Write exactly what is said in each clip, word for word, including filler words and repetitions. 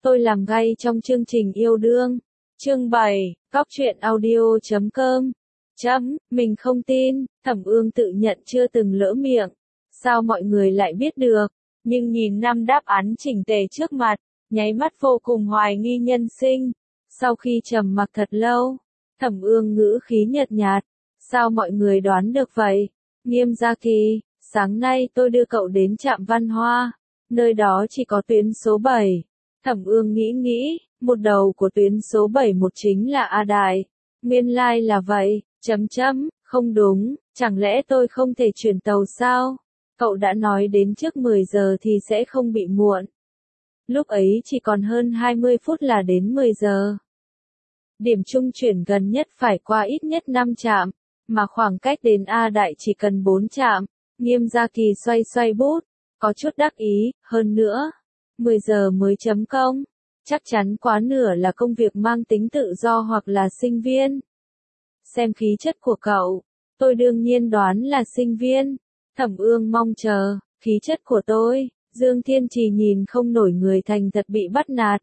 Tôi làm gay trong chương trình yêu đương. Chương bảy, góc truyện audio chấm com. Chấm, mình không tin, Thẩm Ương tự nhận chưa từng lỡ miệng. Sao mọi người lại biết được? Nhưng nhìn năm đáp án chỉnh tề trước mặt, nháy mắt vô cùng hoài nghi nhân sinh. Sau khi trầm mặc thật lâu, Thẩm Ương ngữ khí nhợt nhạt. Sao mọi người đoán được vậy? Nghiêm Gia Kỳ, sáng nay tôi đưa cậu đến trạm Văn Hoa. Nơi đó chỉ có tuyến số bảy. Thẩm Ương nghĩ nghĩ, một đầu của tuyến số bảy một chính là A Đại. Nguyên lai like là vậy, chấm chấm, không đúng, chẳng lẽ tôi không thể chuyển tàu sao? Cậu đã nói đến trước mười giờ thì sẽ không bị muộn. Lúc ấy chỉ còn hơn hai mươi phút là đến mười giờ. Điểm trung chuyển gần nhất phải qua ít nhất năm trạm, mà khoảng cách đến A Đại chỉ cần bốn trạm. Nghiêm Gia Kỳ xoay xoay bút, có chút đắc ý, hơn nữa. mười giờ mới chấm công, chắc chắn quá nửa là công việc mang tính tự do hoặc là sinh viên. Xem khí chất của cậu, tôi đương nhiên đoán là sinh viên. Thẩm Ương mong chờ, khí chất của tôi, Dương Thiên Trì nhìn không nổi người thành thật bị bắt nạt.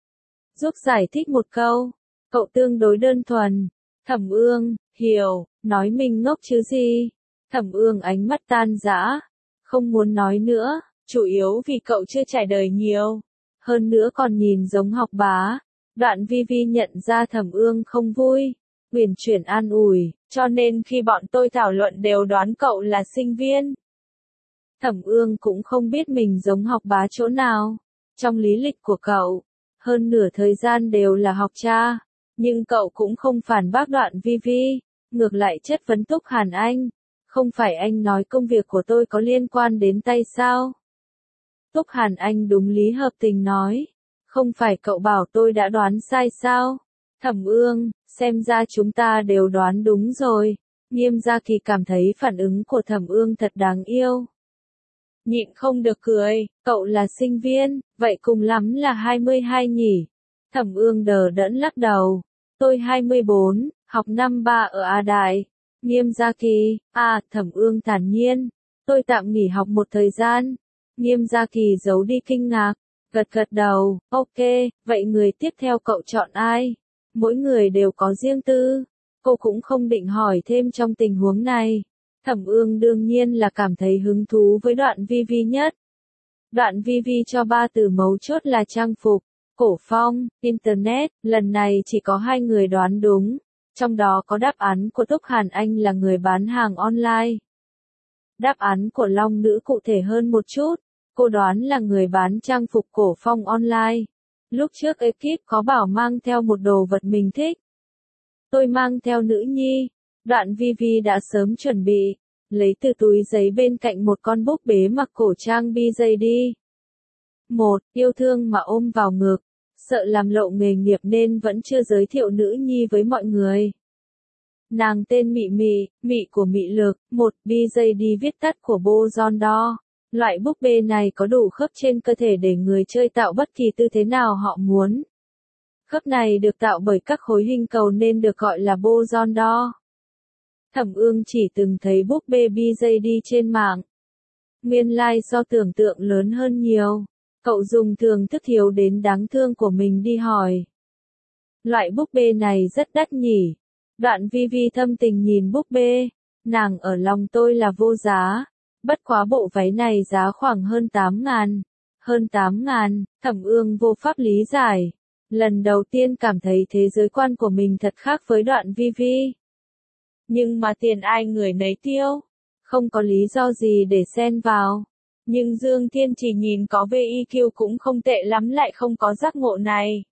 Giúp giải thích một câu, cậu tương đối đơn thuần. Thẩm Ương, hiểu, nói mình ngốc chứ gì. Thẩm Ương ánh mắt tan rã, không muốn nói nữa. Chủ yếu vì cậu chưa trải đời nhiều, hơn nữa còn nhìn giống học bá. Đoạn Vi Vi nhận ra Thẩm Ương không vui, uyển chuyển an ủi, cho nên khi bọn tôi thảo luận đều đoán cậu là sinh viên. Thẩm Ương cũng không biết mình giống học bá chỗ nào. Trong lý lịch của cậu, hơn nửa thời gian đều là học cha, nhưng cậu cũng không phản bác Đoạn Vi Vi, ngược lại chất vấn Túc Hàn Anh. Không phải anh nói công việc của tôi có liên quan đến tay sao? Túc Hàn Anh đúng lý hợp tình nói. Không phải cậu bảo tôi đã đoán sai sao? Thẩm Ương, xem ra chúng ta đều đoán đúng rồi. Nghiêm Gia Kỳ cảm thấy phản ứng của Thẩm Ương thật đáng yêu. Nhịn không được cười, cậu là sinh viên, vậy cùng lắm là hai mươi hai nhỉ? Thẩm Ương đờ đẫn lắc đầu. Tôi hai mươi bốn, học năm ba ở A Đại. Nghiêm Gia Kỳ, à, Thẩm Ương thản nhiên. Tôi tạm nghỉ học một thời gian. Nghiêm Gia Kỳ giấu đi kinh ngạc, gật gật đầu, ok, vậy người tiếp theo cậu chọn ai? Mỗi người đều có riêng tư, cô cũng không định hỏi thêm trong tình huống này. Thẩm Ương đương nhiên là cảm thấy hứng thú với Đoạn Vi Vi nhất. Đoạn Vi Vi cho ba từ mấu chốt là trang phục, cổ phong, internet, lần này chỉ có hai người đoán đúng, trong đó có đáp án của Túc Hàn Anh là người bán hàng online. Đáp án của Long Nữ cụ thể hơn một chút, cô đoán là người bán trang phục cổ phong online. Lúc trước ekip có bảo mang theo một đồ vật mình thích. Tôi mang theo nữ nhi. Đoạn Vi Vi đã sớm chuẩn bị, lấy từ túi giấy bên cạnh một con búp bế mặc cổ trang bi gi đi. Một, yêu thương mà ôm vào ngực, sợ làm lộ nghề nghiệp nên vẫn chưa giới thiệu nữ nhi với mọi người. Nàng tên Mị Mị, Mị của Mị Lực, một bi gi đi viết tắt của Boson đo. Loại búp bê này có đủ khớp trên cơ thể để người chơi tạo bất kỳ tư thế nào họ muốn. Khớp này được tạo bởi các khối hình cầu nên được gọi là Boson đo. Thẩm Ương chỉ từng thấy búp bê bi gi đi trên mạng. Nguyên lai like do tưởng tượng lớn hơn nhiều, cậu dùng thường thức thiếu đến đáng thương của mình đi hỏi. Loại búp bê này rất đắt nhỉ? Đoạn Vi Vi thâm tình nhìn búp bê, nàng ở lòng tôi là vô giá. Bất quá bộ váy này giá khoảng hơn tám ngàn. Hơn tám ngàn, Thẩm Ương vô pháp lý giải. Lần đầu tiên cảm thấy thế giới quan của mình thật khác với Đoạn Vi Vi. Nhưng mà tiền ai người nấy tiêu. Không có lý do gì để xen vào. Nhưng Dương Thiên chỉ nhìn có vê i quy cũng không tệ lắm lại không có giác ngộ này.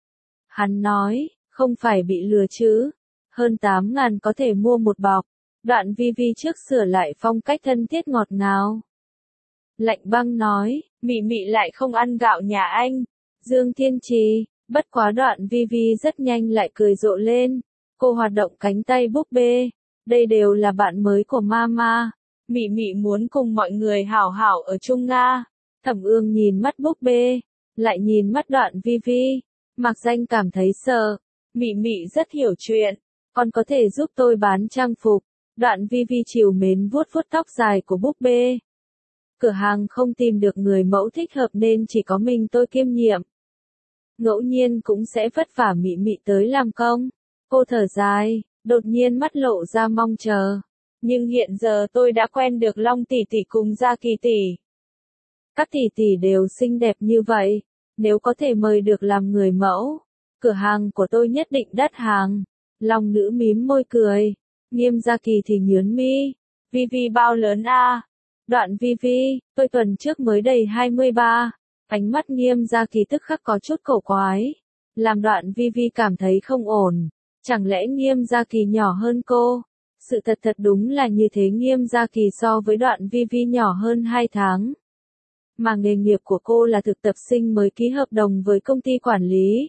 Hắn nói, không phải bị lừa chứ. Hơn tám ngàn có thể mua một bọc. Đoạn Vi Vi trước sửa lại phong cách thân thiết ngọt ngào. Lạnh băng nói, Mị Mị lại không ăn gạo nhà anh. Dương Thiên Trì, bất quá Đoạn Vi Vi rất nhanh lại cười rộ lên. Cô hoạt động cánh tay búp bê. Đây đều là bạn mới của Mama. Mị Mị muốn cùng mọi người hảo hảo ở chung Nga. Thẩm Ương nhìn mắt búp bê, lại nhìn mắt Đoạn Vi Vi. Mạc Danh cảm thấy sợ. Mị Mị rất hiểu chuyện. Còn có thể giúp tôi bán trang phục. Đoạn Vi Vi trìu mến vuốt vuốt tóc dài của búp bê. Cửa hàng không tìm được người mẫu thích hợp nên chỉ có mình tôi kiêm nhiệm. ngẫu nhiên cũng sẽ vất vả mị mị tới làm công. Cô thở dài, đột nhiên mắt lộ ra mong chờ. Nhưng hiện giờ tôi đã quen được Long tỷ tỷ cùng Gia Kỳ tỷ. Các tỷ tỷ đều xinh đẹp như vậy, nếu có thể mời được làm người mẫu, cửa hàng của tôi nhất định đắt hàng. Long nữ mím môi cười, Nghiêm Gia Kỳ thì nhướng mi, Vi Vi bao lớn a? Đoạn Vi Vi, tôi tuần trước mới đầy hai mươi ba. Ánh mắt Nghiêm Gia Kỳ tức khắc có chút cổ quái, làm Đoạn Vi Vi cảm thấy không ổn. Chẳng lẽ Nghiêm Gia Kỳ nhỏ hơn cô? Sự thật thật đúng là như thế, Nghiêm Gia Kỳ so với Đoạn Vi Vi nhỏ hơn hai tháng. Mà nghề nghiệp của cô là thực tập sinh mới ký hợp đồng với công ty quản lý.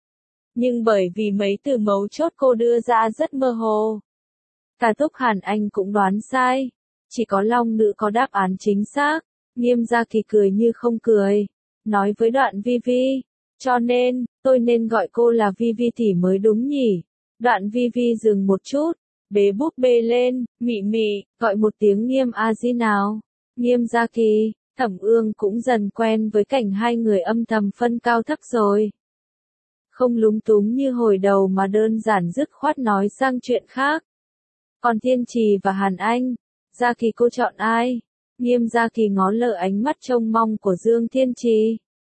Nhưng bởi vì mấy từ mấu chốt cô đưa ra rất mơ hồ, cả Túc Hàn Anh cũng đoán sai. Chỉ có Long nữ có đáp án chính xác. Nghiêm Gia Kỳ cười như không cười, nói với Đoạn Vi Vi, cho nên, tôi nên gọi cô là Vi Vi tỷ mới đúng nhỉ? Đoạn Vi Vi dừng một chút, bế búp bê lên, mị mị, gọi một tiếng Nghiêm a di nào. Nghiêm Gia Kỳ, Thẩm Ương cũng dần quen với cảnh hai người âm thầm phân cao thấp rồi. Không lúng túng như hồi đầu mà đơn giản dứt khoát nói sang chuyện khác. Còn Thiên Trì và Hàn Anh, Gia Kỳ cô chọn ai? Nghiêm Gia Kỳ ngó lơ ánh mắt trông mong của Dương Thiên Trì.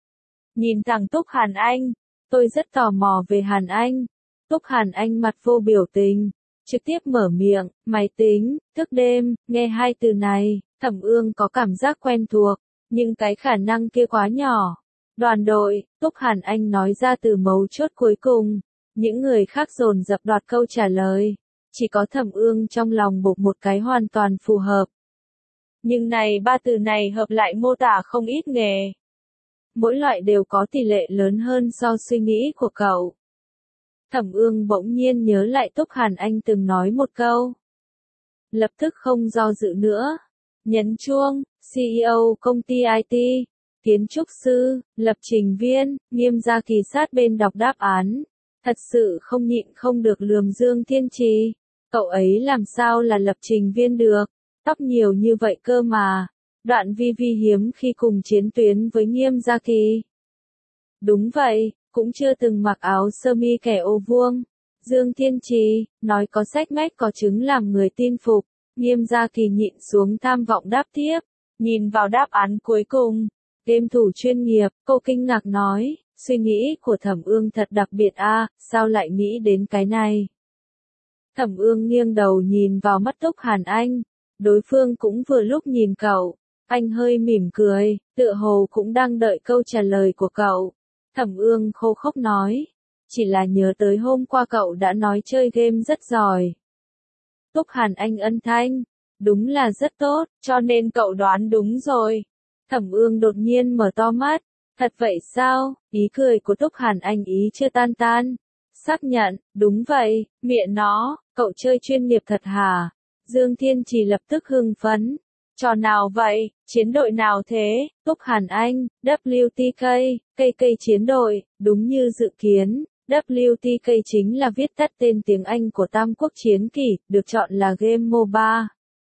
Nhìn thẳng Túc Hàn Anh, tôi rất tò mò về Hàn Anh. Túc Hàn Anh mặt vô biểu tình, trực tiếp mở miệng, máy tính, thức đêm, nghe hai từ này, Thẩm Ương có cảm giác quen thuộc, nhưng cái khả năng kia quá nhỏ. Đoàn đội, Túc Hàn Anh nói ra từ mấu chốt cuối cùng, những người khác dồn dập đoạt câu trả lời, chỉ có Thẩm Ương trong lòng buộc một cái hoàn toàn phù hợp. Nhưng này ba từ này hợp lại mô tả không ít nghề. Mỗi loại đều có tỷ lệ lớn hơn so suy nghĩ của cậu. Thẩm Ương bỗng nhiên nhớ lại Túc Hàn Anh từng nói một câu. Lập tức không do dự nữa. Nhấn chuông, xê e ô công ty i tê, kiến trúc sư, lập trình viên, Nghiêm Gia Kỳ sát bên đọc đáp án. Thật sự không nhịn không được lườm Dương Thiên Trì. Cậu ấy làm sao là lập trình viên được, tóc nhiều như vậy cơ mà. Đoạn Vi Vi hiếm khi cùng chiến tuyến với Nghiêm Gia Kỳ. Đúng vậy, cũng chưa từng mặc áo sơ mi kẻ ô vuông. Dương Thiên Trì, nói có sách mách có chứng làm người tin phục. Nghiêm Gia Kỳ nhịn xuống tham vọng đáp tiếp. Nhìn vào đáp án cuối cùng, game thủ chuyên nghiệp, cô kinh ngạc nói, suy nghĩ của Thẩm Ương thật đặc biệt a, sao lại nghĩ đến cái này? Thẩm Ương nghiêng đầu nhìn vào mắt Túc Hàn Anh, đối phương cũng vừa lúc nhìn cậu, anh hơi mỉm cười, tựa hồ cũng đang đợi câu trả lời của cậu. Thẩm Ương khô khốc nói, chỉ là nhớ tới hôm qua cậu đã nói chơi game rất giỏi. Túc Hàn Anh ân thanh, đúng là rất tốt, cho nên cậu đoán đúng rồi. Thẩm Ương đột nhiên mở to mắt, thật vậy sao? Ý cười của Túc Hàn Anh ý chưa tan tan. Xác nhận, đúng vậy, miệng nó, cậu chơi chuyên nghiệp thật hả? Dương Thiên Trì lập tức hưng phấn. Trò nào vậy, chiến đội nào thế? Túc Hàn Anh, W T K, cây cây chiến đội, đúng như dự kiến. W T K chính là viết tắt tên tiếng Anh của Tam Quốc Chiến Kỷ, được chọn là game MOBA.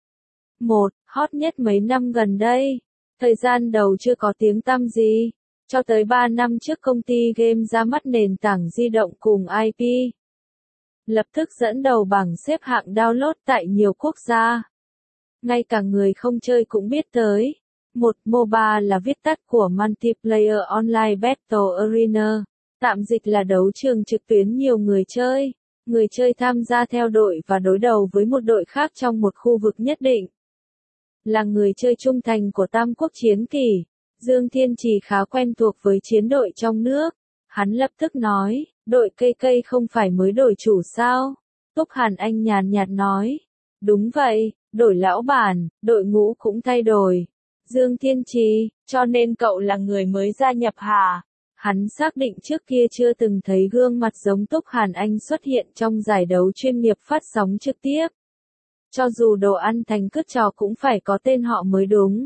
Một, hot nhất mấy năm gần đây. Thời gian đầu chưa có tiếng tăm gì. Cho tới ba năm trước công ty game ra mắt nền tảng di động cùng i pê. Lập tức dẫn đầu bảng xếp hạng download tại nhiều quốc gia. Ngay cả người không chơi cũng biết tới. Một, MOBA là viết tắt của Multiplayer Online Battle Arena. Tạm dịch là đấu trường trực tuyến nhiều người chơi. Người chơi tham gia theo đội và đối đầu với một đội khác trong một khu vực nhất định. Là người chơi trung thành của Tam Quốc Chiến Kỷ, Dương Thiên Trì khá quen thuộc với chiến đội trong nước. Hắn lập tức nói, đội cây cây không phải mới đổi chủ sao? Túc Hàn Anh nhàn nhạt nói, đúng vậy, đổi lão bản, đội ngũ cũng thay đổi. Dương Thiên Trì, cho nên cậu là người mới gia nhập hả? Hắn xác định trước kia chưa từng thấy gương mặt giống Túc Hàn Anh xuất hiện trong giải đấu chuyên nghiệp phát sóng trực tiếp. Cho dù đồ ăn thành cướp trò cũng phải có tên họ mới đúng.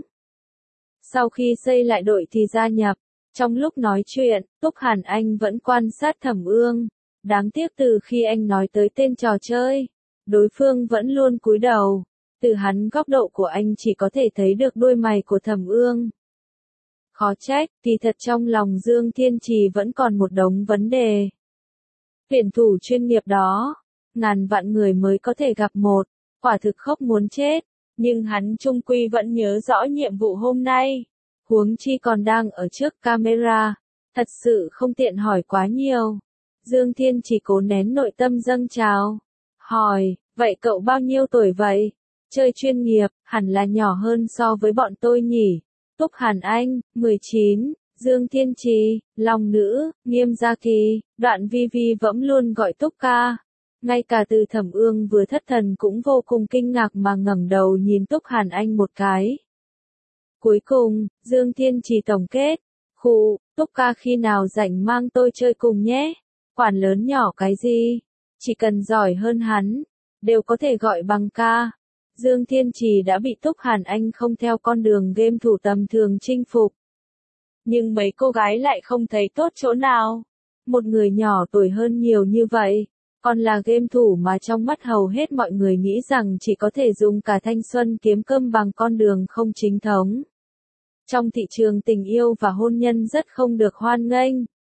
Sau khi xây lại đội thì gia nhập. Trong lúc nói chuyện, Túc Hàn Anh vẫn quan sát Thẩm Ương. Đáng tiếc từ khi anh nói tới tên trò chơi, đối phương vẫn luôn cúi đầu. Từ hắn góc độ của anh chỉ có thể thấy được đôi mày của Thẩm Ương. Khó trách, thì thật trong lòng Dương Thiên Trì vẫn còn một đống vấn đề. Tuyển thủ chuyên nghiệp đó, ngàn vạn người mới có thể gặp một, quả thực khóc muốn chết, nhưng hắn trung quy vẫn nhớ rõ nhiệm vụ hôm nay. Huống chi còn đang ở trước camera, thật sự không tiện hỏi quá nhiều. Dương Thiên chỉ cố nén nội tâm dâng trào. Hỏi, vậy cậu bao nhiêu tuổi vậy? Chơi chuyên nghiệp, hẳn là nhỏ hơn so với bọn tôi nhỉ? Túc Hàn Anh, mười chín, Dương Thiên Trì, Long Nữ, Nghiêm Gia Kỳ, Đoạn Vi Vi vẫn luôn gọi Túc ca. Ngay cả Từ Thẩm Ương vừa thất thần cũng vô cùng kinh ngạc mà ngẩng đầu nhìn Túc Hàn Anh một cái. Cuối cùng, Dương Thiên Trì tổng kết, khụ, Túc ca khi nào rảnh mang tôi chơi cùng nhé, quản lớn nhỏ cái gì, chỉ cần giỏi hơn hắn, đều có thể gọi bằng ca. Dương Thiên Trì đã bị Túc Hàn Anh không theo con đường game thủ tầm thường chinh phục. Nhưng mấy cô gái lại không thấy tốt chỗ nào. Một người nhỏ tuổi hơn nhiều như vậy, còn là game thủ mà trong mắt hầu hết mọi người nghĩ rằng chỉ có thể dùng cả thanh xuân kiếm cơm bằng con đường không chính thống. Trong thị trường tình yêu và hôn nhân rất không được hoan nghênh.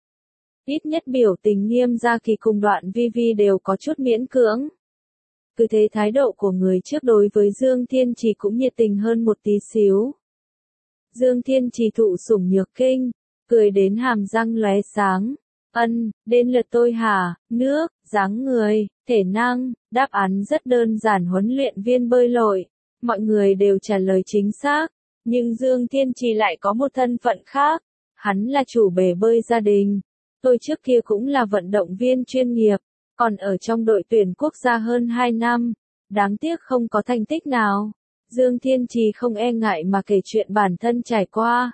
Ít nhất biểu tình Nghiêm Gia Kỳ cùng Đoạn Vi Vi đều có chút miễn cưỡng. Cứ thế thái độ của người trước đối với Dương Thiên Trì cũng nhiệt tình hơn một tí xíu. Dương Thiên Trì thụ sủng nhược kinh, cười đến hàm răng lóe sáng. Ân, đến lượt tôi hả? Nước, dáng người, thể năng, đáp án rất đơn giản, huấn luyện viên bơi lội. Mọi người đều trả lời chính xác, nhưng Dương Thiên Trì lại có một thân phận khác. Hắn là chủ bể bơi gia đình. Tôi trước kia cũng là vận động viên chuyên nghiệp, còn ở trong đội tuyển quốc gia hơn hai năm. Đáng tiếc không có thành tích nào. Dương Thiên Trì không e ngại mà kể chuyện bản thân trải qua.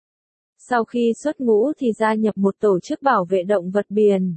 Sau khi xuất ngũ thì gia nhập một tổ chức bảo vệ động vật biển.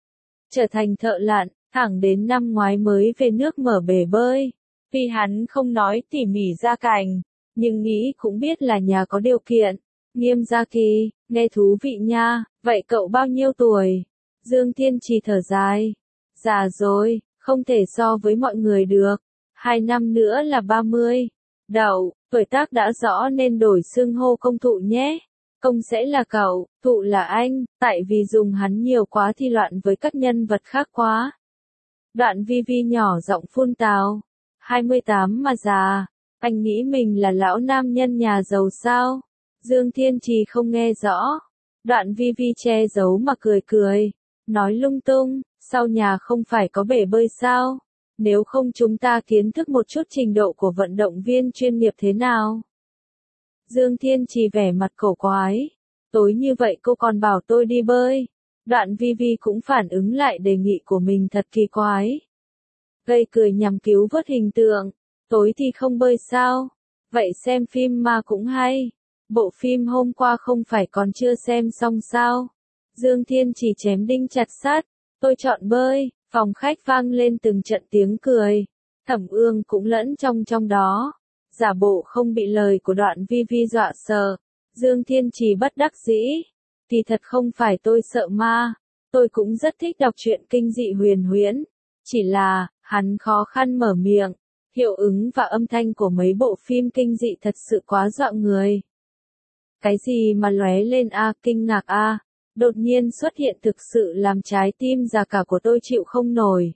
Trở thành thợ lặn, thẳng đến năm ngoái mới về nước mở bể bơi. Vì hắn không nói tỉ mỉ gia cảnh, nhưng nghĩ cũng biết là nhà có điều kiện. Nghiêm Gia Kỳ, nghe thú vị nha, vậy cậu bao nhiêu tuổi? Dương Thiên Trì thở dài. Già rồi, không thể so với mọi người được. Hai năm nữa là ba mươi. Đậu, tuổi tác đã rõ nên đổi xưng hô công thụ nhé. Công sẽ là cậu, thụ là anh, tại vì dùng hắn nhiều quá thì loạn với các nhân vật khác quá. Đoạn Vi Vi nhỏ giọng phun tào. hai mươi tám mà già, anh nghĩ mình là lão nam nhân nhà giàu sao? Dương Thiên Trì không nghe rõ. Đoạn Vi Vi che giấu mà cười cười. Nói lung tung, sau nhà không phải có bể bơi sao? Nếu không chúng ta kiến thức một chút trình độ của vận động viên chuyên nghiệp thế nào? Dương Thiên Trì vẻ mặt cổ quái. Tối như vậy cô còn bảo tôi đi bơi. Đoạn Vi Vi cũng phản ứng lại đề nghị của mình thật kỳ quái. Gây cười nhằm cứu vớt hình tượng. Tối thì không bơi sao? Vậy xem phim mà cũng hay. Bộ phim hôm qua không phải còn chưa xem xong sao? Dương Thiên Trì chém đinh chặt sắt. Tôi chọn bơi. Phòng khách vang lên từng trận tiếng cười. Thẩm Ương cũng lẫn trong trong đó. Giả bộ không bị lời của Đoạn Vi Vi dọa sợ. Dương Thiên Trì bất đắc dĩ. Thì thật không phải tôi sợ ma. Tôi cũng rất thích đọc truyện kinh dị huyền huyễn. Chỉ là, hắn khó khăn mở miệng. Hiệu ứng và âm thanh của mấy bộ phim kinh dị thật sự quá dọa người. Cái gì mà lóe lên a, kinh ngạc a, đột nhiên xuất hiện thực sự làm trái tim già cả của tôi chịu không nổi.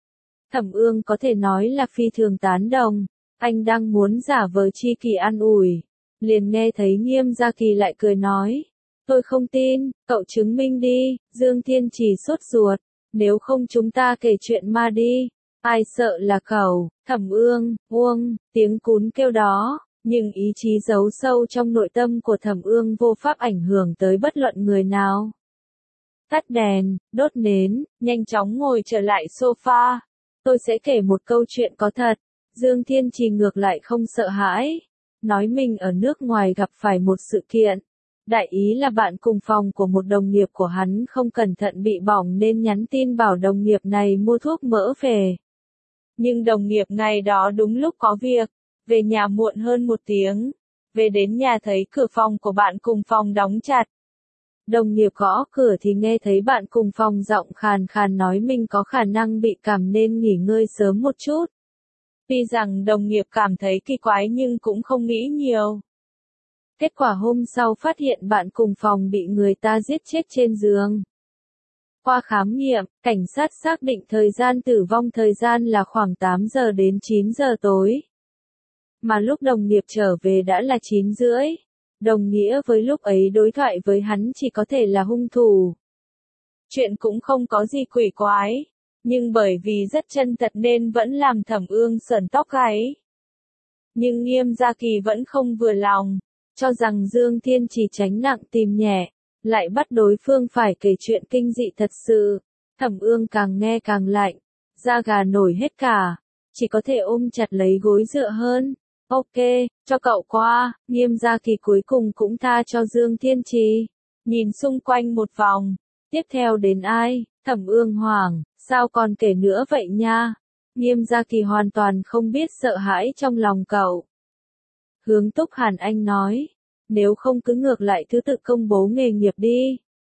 Thẩm Ương có thể nói là phi thường tán đồng. Anh đang muốn giả vờ chi kỳ an ủi. Liền nghe thấy Nghiêm Gia Kỳ lại cười nói. Tôi không tin, cậu chứng minh đi. Dương Thiên Trì sốt ruột. Nếu không chúng ta kể chuyện ma đi. Ai sợ là cậu? Thẩm Ương, Uông, tiếng cún kêu đó. Nhưng ý chí giấu sâu trong nội tâm của Thẩm Ương vô pháp ảnh hưởng tới bất luận người nào. Tắt đèn, đốt nến, nhanh chóng ngồi trở lại sofa. Tôi sẽ kể một câu chuyện có thật. Dương Thiên Trì ngược lại không sợ hãi. Nói mình ở nước ngoài gặp phải một sự kiện. Đại ý là bạn cùng phòng của một đồng nghiệp của hắn không cẩn thận bị bỏng nên nhắn tin bảo đồng nghiệp này mua thuốc mỡ về. Nhưng đồng nghiệp ngày đó đúng lúc có việc. Về nhà muộn hơn một tiếng. Về đến nhà thấy cửa phòng của bạn cùng phòng đóng chặt. Đồng nghiệp gõ cửa thì nghe thấy bạn cùng phòng giọng khàn khàn nói mình có khả năng bị cảm nên nghỉ ngơi sớm một chút. Tuy rằng đồng nghiệp cảm thấy kỳ quái nhưng cũng không nghĩ nhiều. Kết quả hôm sau phát hiện bạn cùng phòng bị người ta giết chết trên giường. Qua khám nghiệm, cảnh sát xác định thời gian tử vong thời gian là khoảng tám giờ đến chín giờ tối. Mà lúc đồng nghiệp trở về đã là chín rưỡi. Đồng nghĩa với lúc ấy đối thoại với hắn chỉ có thể là hung thủ. Chuyện cũng không có gì quỷ quái, nhưng bởi vì rất chân thật nên vẫn làm Thẩm Ương sởn tóc gáy. Nhưng Nghiêm Gia Kỳ vẫn không vừa lòng, cho rằng Dương Thiên chỉ tránh nặng tìm nhẹ, lại bắt đối phương phải kể chuyện kinh dị thật sự. Thẩm Ương càng nghe càng lạnh, da gà nổi hết cả, chỉ có thể ôm chặt lấy gối dựa hơn. Ok, cho cậu qua. Nghiêm Gia Kỳ cuối cùng cũng tha cho Dương Thiên Trì. Nhìn xung quanh một vòng, tiếp theo đến ai? Thẩm Ương hoảng, sao còn kể nữa vậy nha? Nghiêm Gia Kỳ hoàn toàn không biết sợ hãi trong lòng cậu. Hướng Túc Hàn Anh nói, nếu không cứ ngược lại thứ tự công bố nghề nghiệp đi.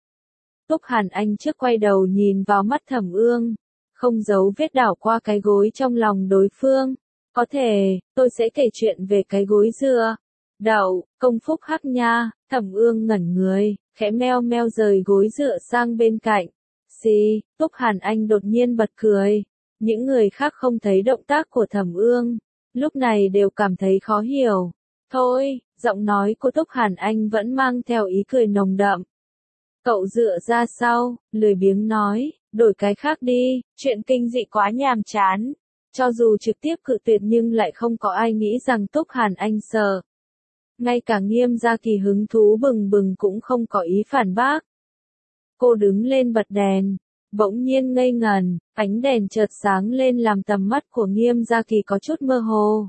Túc Hàn Anh trước quay đầu nhìn vào mắt Thẩm Ương, không giấu vết đảo qua cái gối trong lòng đối phương. Có thể, tôi sẽ kể chuyện về cái gối dựa. Đậu, công phúc hắc nha. Thẩm Ương ngẩn người, khẽ meo meo rời gối dựa sang bên cạnh. Xì, Túc Hàn Anh đột nhiên bật cười. Những người khác không thấy động tác của Thẩm Ương, lúc này đều cảm thấy khó hiểu. Thôi, giọng nói của Túc Hàn Anh vẫn mang theo ý cười nồng đậm. Cậu dựa ra sau, lười biếng nói, đổi cái khác đi, chuyện kinh dị quá nhàm chán. Cho dù trực tiếp cự tuyệt nhưng lại không có ai nghĩ rằng Túc Hàn Anh sợ. Ngay cả Nghiêm Gia Kỳ hứng thú bừng bừng cũng không có ý phản bác. Cô đứng lên bật đèn, bỗng nhiên ngây ngần, ánh đèn chợt sáng lên làm tầm mắt của Nghiêm Gia Kỳ có chút mơ hồ.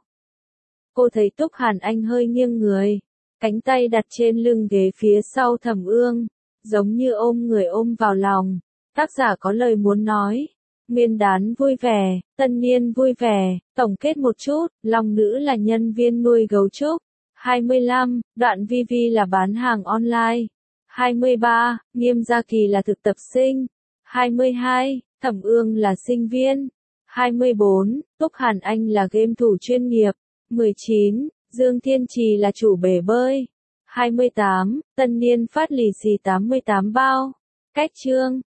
Cô thấy Túc Hàn Anh hơi nghiêng người, cánh tay đặt trên lưng ghế phía sau Thẩm Ương, giống như ôm người ôm vào lòng. Tác giả có lời muốn nói. Nguyên đán vui vẻ, tân niên vui vẻ, tổng kết một chút, Long Nữ là nhân viên nuôi gấu trúc. hai mươi lăm, Đoạn Vi Vi là bán hàng online. hai mươi ba, Nghiêm Gia Kỳ là thực tập sinh. hai mươi hai, Thẩm Ương là sinh viên. hai mươi bốn, Túc Hàn Anh là game thủ chuyên nghiệp. mười chín, Dương Thiên Trì là chủ bể bơi. hai mươi tám, tân niên phát lì xì tám mươi tám bao. Cách chương